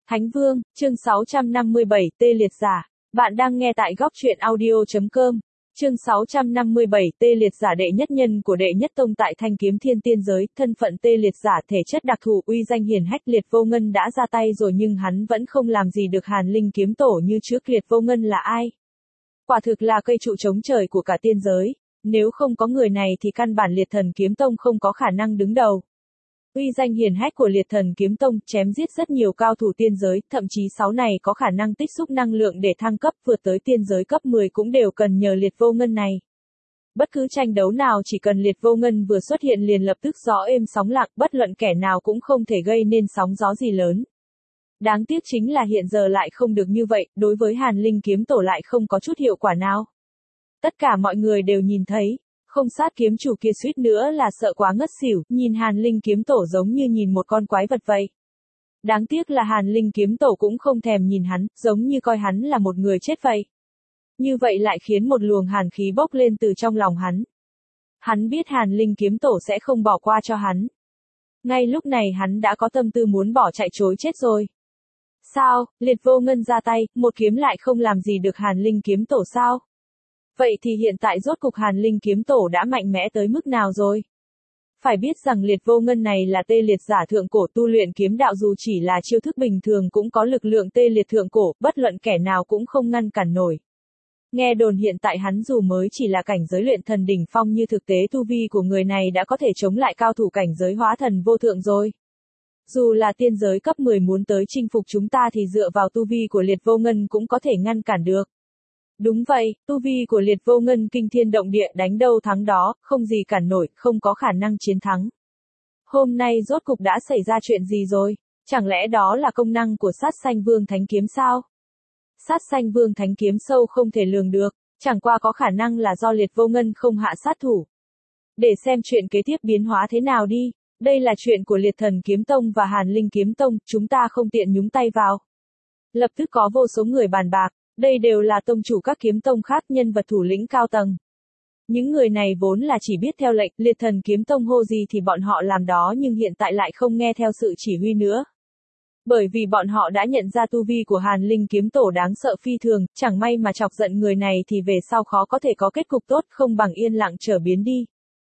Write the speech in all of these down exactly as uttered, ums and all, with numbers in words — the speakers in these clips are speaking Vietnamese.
Thánh Vương, chương sáu trăm năm mươi bảy, Tê Liệt Giả. Bạn đang nghe tại góc truyện audio.com. Chương sáu trăm năm mươi bảy, Tê Liệt Giả đệ nhất nhân của đệ nhất tông tại Thanh Kiếm Thiên Tiên giới, thân phận Tê Liệt Giả thể chất đặc thù, uy danh hiển hách. Liệt Vô Ngân đã ra tay rồi nhưng hắn vẫn không làm gì được Hàn Linh kiếm tổ như trước. Liệt Vô Ngân là ai? Quả thực là cây trụ chống trời của cả tiên giới. Nếu không có người này thì căn bản Liệt Thần Kiếm Tông không có khả năng đứng đầu. Uy danh hiển hách của Liệt Thần Kiếm Tông chém giết rất nhiều cao thủ tiên giới, thậm chí sáu này có khả năng tích xúc năng lượng để thăng cấp vượt tới tiên giới cấp mười cũng đều cần nhờ Liệt Vô Ngân này. Bất cứ tranh đấu nào chỉ cần Liệt Vô Ngân vừa xuất hiện liền lập tức gió êm sóng lặng, bất luận kẻ nào cũng không thể gây nên sóng gió gì lớn. Đáng tiếc chính là hiện giờ lại không được như vậy, đối với Hàn Linh kiếm tổ lại không có chút hiệu quả nào. Tất cả mọi người đều nhìn thấy. Không sát kiếm chủ kia suýt nữa là sợ quá ngất xỉu, nhìn Hàn Linh kiếm tổ giống như nhìn một con quái vật vậy. Đáng tiếc là Hàn Linh kiếm tổ cũng không thèm nhìn hắn, giống như coi hắn là một người chết vậy. Như vậy lại khiến một luồng hàn khí bốc lên từ trong lòng hắn. Hắn biết Hàn Linh kiếm tổ sẽ không bỏ qua cho hắn. Ngay lúc này hắn đã có tâm tư muốn bỏ chạy trối chết rồi. Sao, Liệt Vô Ngân ra tay, một kiếm lại không làm gì được Hàn Linh kiếm tổ sao? Vậy thì hiện tại rốt cục Hàn Linh kiếm tổ đã mạnh mẽ tới mức nào rồi? Phải biết rằng Liệt Vô Ngân này là Tê Liệt Giả thượng cổ, tu luyện kiếm đạo dù chỉ là chiêu thức bình thường cũng có lực lượng tê liệt thượng cổ, bất luận kẻ nào cũng không ngăn cản nổi. Nghe đồn hiện tại hắn dù mới chỉ là cảnh giới luyện thần đỉnh phong như thực tế tu vi của người này đã có thể chống lại cao thủ cảnh giới hóa thần vô thượng rồi. Dù là tiên giới cấp mười muốn tới chinh phục chúng ta thì dựa vào tu vi của Liệt Vô Ngân cũng có thể ngăn cản được. Đúng vậy, tu vi của Liệt Vô Ngân kinh thiên động địa, đánh đâu thắng đó, không gì cản nổi, không có khả năng chiến thắng. Hôm nay rốt cục đã xảy ra chuyện gì rồi? Chẳng lẽ đó là công năng của Sát Sanh Vương Thánh Kiếm sao? Sát Sanh Vương Thánh Kiếm sâu không thể lường được, chẳng qua có khả năng là do Liệt Vô Ngân không hạ sát thủ. Để xem chuyện kế tiếp biến hóa thế nào đi, đây là chuyện của Liệt Thần Kiếm Tông và Hàn Linh Kiếm Tông, chúng ta không tiện nhúng tay vào. Lập tức có vô số người bàn bạc. Đây đều là tông chủ các kiếm tông khác, nhân vật thủ lĩnh cao tầng. Những người này vốn là chỉ biết theo lệnh, Liệt Thần Kiếm Tông hô gì thì bọn họ làm đó, nhưng hiện tại lại không nghe theo sự chỉ huy nữa. Bởi vì bọn họ đã nhận ra tu vi của Hàn Linh kiếm tổ đáng sợ phi thường, chẳng may mà chọc giận người này thì về sau khó có thể có kết cục tốt, không bằng yên lặng trở biến đi.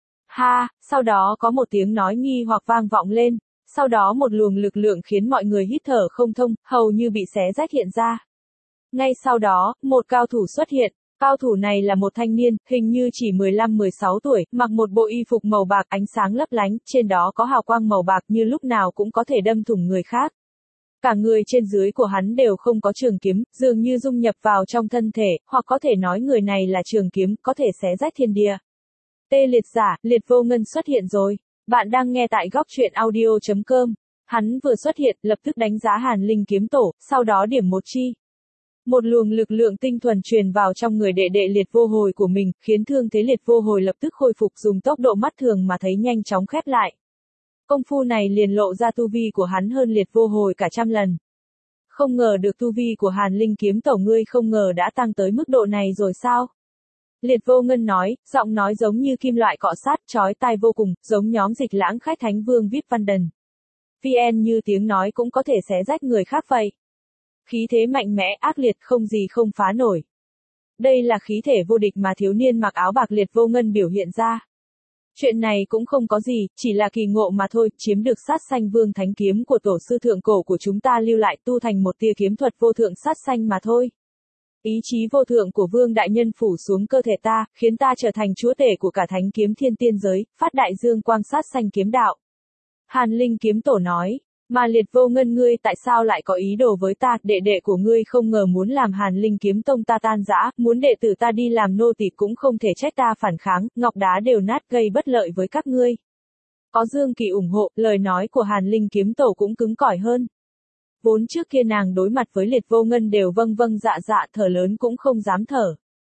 Ha, sau đó có một tiếng nói nghi hoặc vang vọng lên, sau đó một luồng lực lượng khiến mọi người hít thở không thông, hầu như bị xé rách hiện ra. Ngay sau đó, một cao thủ xuất hiện, cao thủ này là một thanh niên, hình như chỉ mười lăm mười sáu tuổi, mặc một bộ y phục màu bạc ánh sáng lấp lánh, trên đó có hào quang màu bạc như lúc nào cũng có thể đâm thủng người khác. Cả người trên dưới của hắn đều không có trường kiếm, dường như dung nhập vào trong thân thể, hoặc có thể nói người này là trường kiếm, có thể xé rách thiên địa. Tê Liệt Giả, Liệt Vô Ngân xuất hiện rồi. Bạn đang nghe tại góc truyện audio.com. Hắn vừa xuất hiện, lập tức đánh giá Hàn Linh kiếm tổ, sau đó điểm một chi. Một luồng lực lượng tinh thuần truyền vào trong người đệ đệ Liệt Vô Hồi của mình, khiến thương thế Liệt Vô Hồi lập tức khôi phục, dùng tốc độ mắt thường mà thấy nhanh chóng khép lại. Công phu này liền lộ ra tu vi của hắn hơn Liệt Vô Hồi cả trăm lần. Không ngờ được tu vi của Hàn Linh kiếm tổ ngươi không ngờ đã tăng tới mức độ này rồi sao? Liệt Vô Ngân nói, giọng nói giống như kim loại cọ sát, chói tai vô cùng, giống nhóm Dịch Lãng khách Thánh Vương vê i pê Văn Đần. vê en như tiếng nói cũng có thể xé rách người khác vậy. Khí thế mạnh mẽ, ác liệt, không gì không phá nổi. Đây là khí thể vô địch mà thiếu niên mặc áo bạc Liệt Vô Ngân biểu hiện ra. Chuyện này cũng không có gì, chỉ là kỳ ngộ mà thôi, chiếm được Sát Sanh Vương Thánh Kiếm của tổ sư thượng cổ của chúng ta lưu lại, tu thành một tia kiếm thuật vô thượng sát sanh mà thôi. Ý chí vô thượng của Vương Đại Nhân phủ xuống cơ thể ta, khiến ta trở thành chúa tể của cả Thánh Kiếm Thiên Tiên giới, phát đại dương quang sát sanh kiếm đạo. Hàn Linh kiếm tổ nói. Mà Liệt Vô Ngân ngươi tại sao lại có ý đồ với ta, đệ đệ của ngươi không ngờ muốn làm Hàn Linh kiếm tông ta tan rã, muốn đệ tử ta đi làm nô tỳ cũng không thể trách ta phản kháng, ngọc đá đều nát gây bất lợi với các ngươi. Có Dương Kỳ ủng hộ, lời nói của Hàn Linh kiếm tổ cũng cứng cỏi hơn. Vốn trước kia nàng đối mặt với Liệt Vô Ngân đều vâng vâng dạ dạ, thở lớn cũng không dám thở.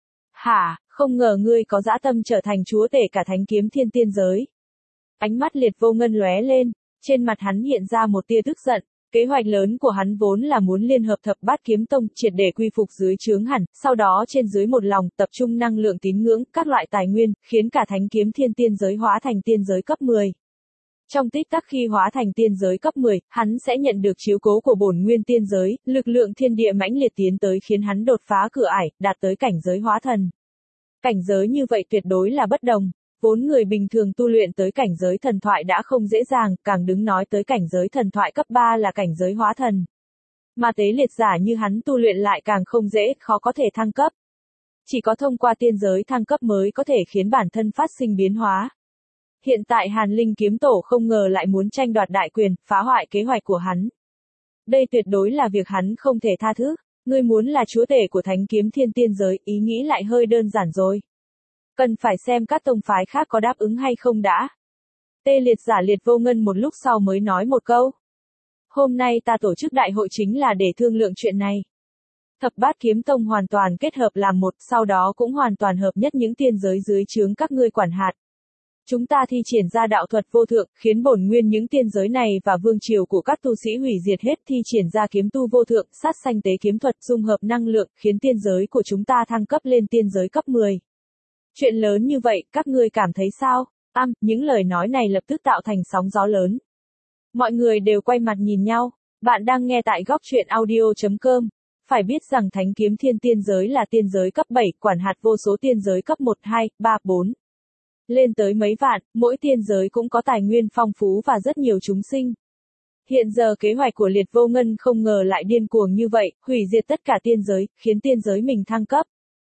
Hả, không ngờ ngươi có dã tâm trở thành chúa tể cả Thánh Kiếm Thiên Tiên giới. Ánh mắt Liệt Vô Ngân lóe lên. Trên mặt hắn hiện ra một tia tức giận, kế hoạch lớn của hắn vốn là muốn liên hợp thập bát kiếm tông, triệt để quy phục dưới trướng hẳn, sau đó trên dưới một lòng, tập trung năng lượng tín ngưỡng, các loại tài nguyên, khiến cả Thánh Kiếm Thiên Tiên giới hóa thành tiên giới cấp mười. Trong tích tắc khi hóa thành tiên giới cấp mười, hắn sẽ nhận được chiếu cố của bổn nguyên tiên giới, lực lượng thiên địa mãnh liệt tiến tới khiến hắn đột phá cửa ải, đạt tới cảnh giới hóa thần. Cảnh giới như vậy tuyệt đối là bất đồng. Vốn người bình thường tu luyện tới cảnh giới thần thoại đã không dễ dàng, càng đứng nói tới cảnh giới thần thoại cấp ba là cảnh giới hóa thần. Mà tế liệt giả như hắn tu luyện lại càng không dễ, khó có thể thăng cấp. Chỉ có thông qua tiên giới thăng cấp mới có thể khiến bản thân phát sinh biến hóa. Hiện tại Hàn Linh kiếm tổ không ngờ lại muốn tranh đoạt đại quyền, phá hoại kế hoạch của hắn. Đây tuyệt đối là việc hắn không thể tha thứ. Ngươi muốn là chúa tể của thánh kiếm thiên tiên giới, ý nghĩ lại hơi đơn giản rồi. Cần phải xem các tông phái khác có đáp ứng hay không đã. Tê liệt giả Liệt Vô Ngân một lúc sau mới nói một câu. Hôm nay ta tổ chức đại hội chính là để thương lượng chuyện này. Thập bát kiếm tông hoàn toàn kết hợp làm một, sau đó cũng hoàn toàn hợp nhất những tiên giới dưới trướng các ngươi quản hạt. Chúng ta thi triển ra đạo thuật vô thượng, khiến bổn nguyên những tiên giới này và vương triều của các tu sĩ hủy diệt hết, thi triển ra kiếm tu vô thượng, sát sanh tế kiếm thuật dung hợp năng lượng, khiến tiên giới của chúng ta thăng cấp lên tiên giới cấp mười. Chuyện lớn như vậy, các ngươi cảm thấy sao? Âm, những lời nói này lập tức tạo thành sóng gió lớn. Mọi người đều quay mặt nhìn nhau. Bạn đang nghe tại góc truyện audio chấm com. Phải biết rằng thánh kiếm thiên tiên giới là tiên giới cấp bảy, quản hạt vô số tiên giới cấp một, hai, ba, bốn. Lên tới mấy vạn, mỗi tiên giới cũng có tài nguyên phong phú và rất nhiều chúng sinh. Hiện giờ kế hoạch của Liệt Vô Ngân không ngờ lại điên cuồng như vậy, hủy diệt tất cả tiên giới, khiến tiên giới mình thăng cấp.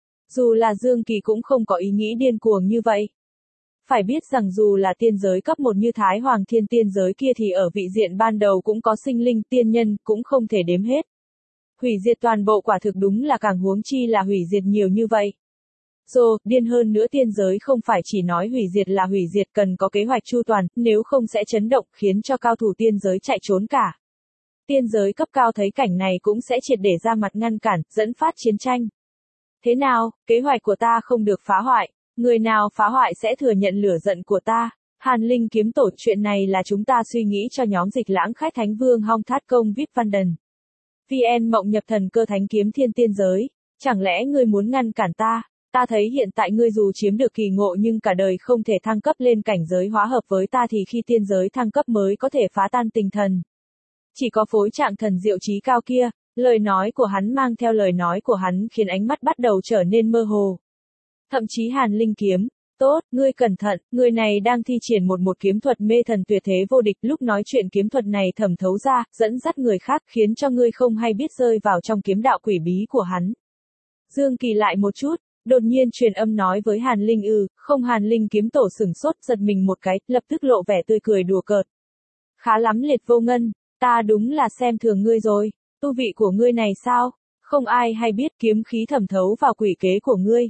Dù là Dương Kỳ cũng không có ý nghĩ điên cuồng như vậy. Phải biết rằng dù là tiên giới cấp một như Thái Hoàng Thiên tiên giới kia thì ở vị diện ban đầu cũng có sinh linh tiên nhân, cũng không thể đếm hết. Hủy diệt toàn bộ quả thực đúng là càng huống chi là hủy diệt nhiều như vậy. Rồi, điên hơn nữa tiên giới không phải chỉ nói hủy diệt là hủy diệt, cần có kế hoạch chu toàn, nếu không sẽ chấn động khiến cho cao thủ tiên giới chạy trốn cả. Tiên giới cấp cao thấy cảnh này cũng sẽ triệt để ra mặt ngăn cản, dẫn phát chiến tranh. Thế nào, kế hoạch của ta không được phá hoại, người nào phá hoại sẽ thừa nhận lửa giận của ta. Hàn Linh kiếm tổ, chuyện này là chúng ta suy nghĩ cho nhóm Dịch Lãng Khách Thánh Vương Hong Thát Công vê i pê Văn vê en Mộng Nhập Thần Cơ Thánh Kiếm Thiên tiên giới, chẳng lẽ ngươi muốn ngăn cản ta? Ta thấy hiện tại ngươi dù chiếm được kỳ ngộ nhưng cả đời không thể thăng cấp lên cảnh giới hóa hợp với ta thì khi tiên giới thăng cấp mới có thể phá tan tình thần. Chỉ có phối trạng thần diệu trí cao kia, lời nói của hắn mang theo lời nói của hắn khiến ánh mắt bắt đầu trở nên mơ hồ. Thậm chí Hàn Linh kiếm, tốt, ngươi cẩn thận, người này đang thi triển một một kiếm thuật mê thần tuyệt thế vô địch, lúc nói chuyện kiếm thuật này thẩm thấu ra, dẫn dắt người khác khiến cho ngươi không hay biết rơi vào trong kiếm đạo quỷ bí của hắn. Dương Kỳ lại một chút. Đột nhiên truyền âm nói với Hàn Linh ư, không Hàn Linh kiếm tổ sửng sốt giật mình một cái, lập tức lộ vẻ tươi cười đùa cợt. Khá lắm Liệt Vô Ngân, ta đúng là xem thường ngươi rồi, tu vị của ngươi này sao, không ai hay biết kiếm khí thẩm thấu vào quỷ kế của ngươi.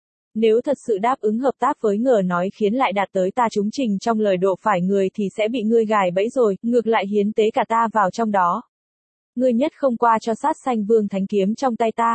Nếu thật sự đáp ứng hợp tác với ngờ nói khiến lại đạt tới ta trúng trình trong lời độ phải người thì sẽ bị ngươi gài bẫy rồi, ngược lại hiến tế cả ta vào trong đó. Ngươi nhất không qua cho sát sanh vương thánh kiếm trong tay ta.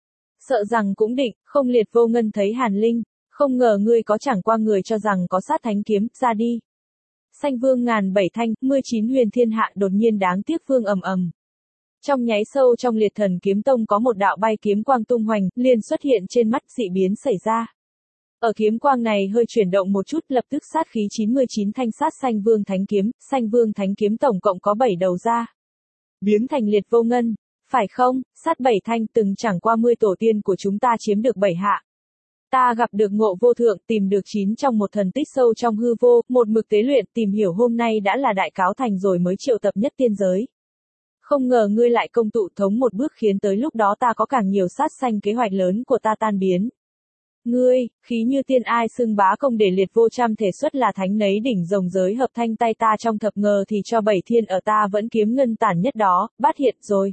Sợ rằng cũng định, không Liệt Vô Ngân thấy Hàn Linh, không ngờ ngươi có chẳng qua người cho rằng có sát thánh kiếm, ra đi. Sanh vương ngàn bảy thanh, mười chín huyền thiên hạ đột nhiên đáng tiếc vương ầm ầm. Trong nháy sâu trong Liệt Thần Kiếm Tông có một đạo bay kiếm quang tung hoành, liền xuất hiện trên mắt, dị biến xảy ra. Ở kiếm quang này hơi chuyển động một chút, lập tức sát khí chín mươi chín thanh sát sanh vương thánh kiếm, sanh vương thánh kiếm tổng cộng có bảy đầu ra. Biến thành Liệt Vô Ngân. Phải không, sát bảy thanh từng chẳng qua mươi tổ tiên của chúng ta chiếm được bảy hạ. Ta gặp được ngộ vô thượng, tìm được chín trong một thần tích sâu trong hư vô, một mực tế luyện, tìm hiểu hôm nay đã là đại cáo thành rồi mới triệu tập nhất tiên giới. Không ngờ ngươi lại công tụ thống một bước khiến tới lúc đó ta có càng nhiều sát sanh kế hoạch lớn của ta tan biến. Ngươi, khí như tiên ai xưng bá công để Liệt vô trăm thể xuất là thánh nấy đỉnh rồng giới hợp thanh tay ta trong thập ngờ thì cho bảy thiên ở ta vẫn kiếm ngân tản nhất đó, bát hiện rồi.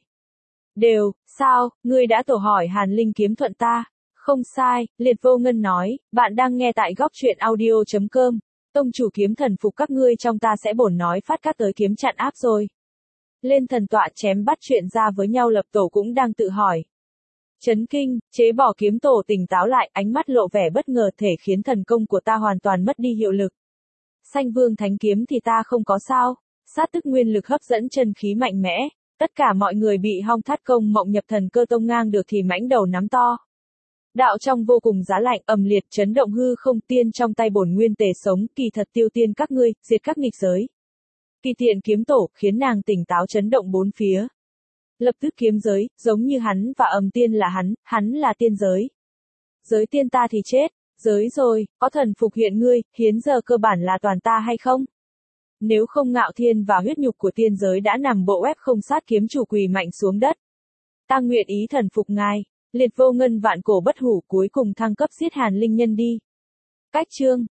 Đều, sao, ngươi đã tổ hỏi Hàn Linh kiếm thuận ta? Không sai, Liệt Vô Ngân nói, bạn đang nghe tại góc truyện audio chấm com. Tông chủ kiếm thần phục các ngươi trong ta sẽ bổn nói phát các tới kiếm chặn áp rồi. Lên thần tọa chém bắt chuyện ra với nhau lập tổ cũng đang tự hỏi. Chấn kinh, chế bỏ kiếm tổ tỉnh táo lại, ánh mắt lộ vẻ bất ngờ thể khiến thần công của ta hoàn toàn mất đi hiệu lực. Sanh vương thánh kiếm thì ta không có sao, sát tức nguyên lực hấp dẫn chân khí mạnh mẽ. Tất cả mọi người bị Hong Thát Công Mộng Nhập Thần Cơ Tông ngang được thì mãnh đầu nắm to. Đạo trong vô cùng giá lạnh, ầm liệt chấn động hư không, tiên trong tay bổn nguyên tề sống, kỳ thật tiêu tiên các ngươi, diệt các nghịch giới. Kỳ tiện kiếm tổ, khiến nàng tỉnh táo chấn động bốn phía. Lập tức kiếm giới, giống như hắn và ầm tiên là hắn, hắn là tiên giới. Giới tiên ta thì chết, giới rồi, có thần phục hiện ngươi, hiến giờ cơ bản là toàn ta hay không? Nếu không ngạo thiên và huyết nhục của tiên giới đã nằm bộ ép không sát kiếm chủ quỳ mạnh xuống đất. Ta nguyện ý thần phục ngài, liệt vô ngân vạn cổ bất hủ cuối cùng thăng cấp giết hàn linh nhân đi. Cách chương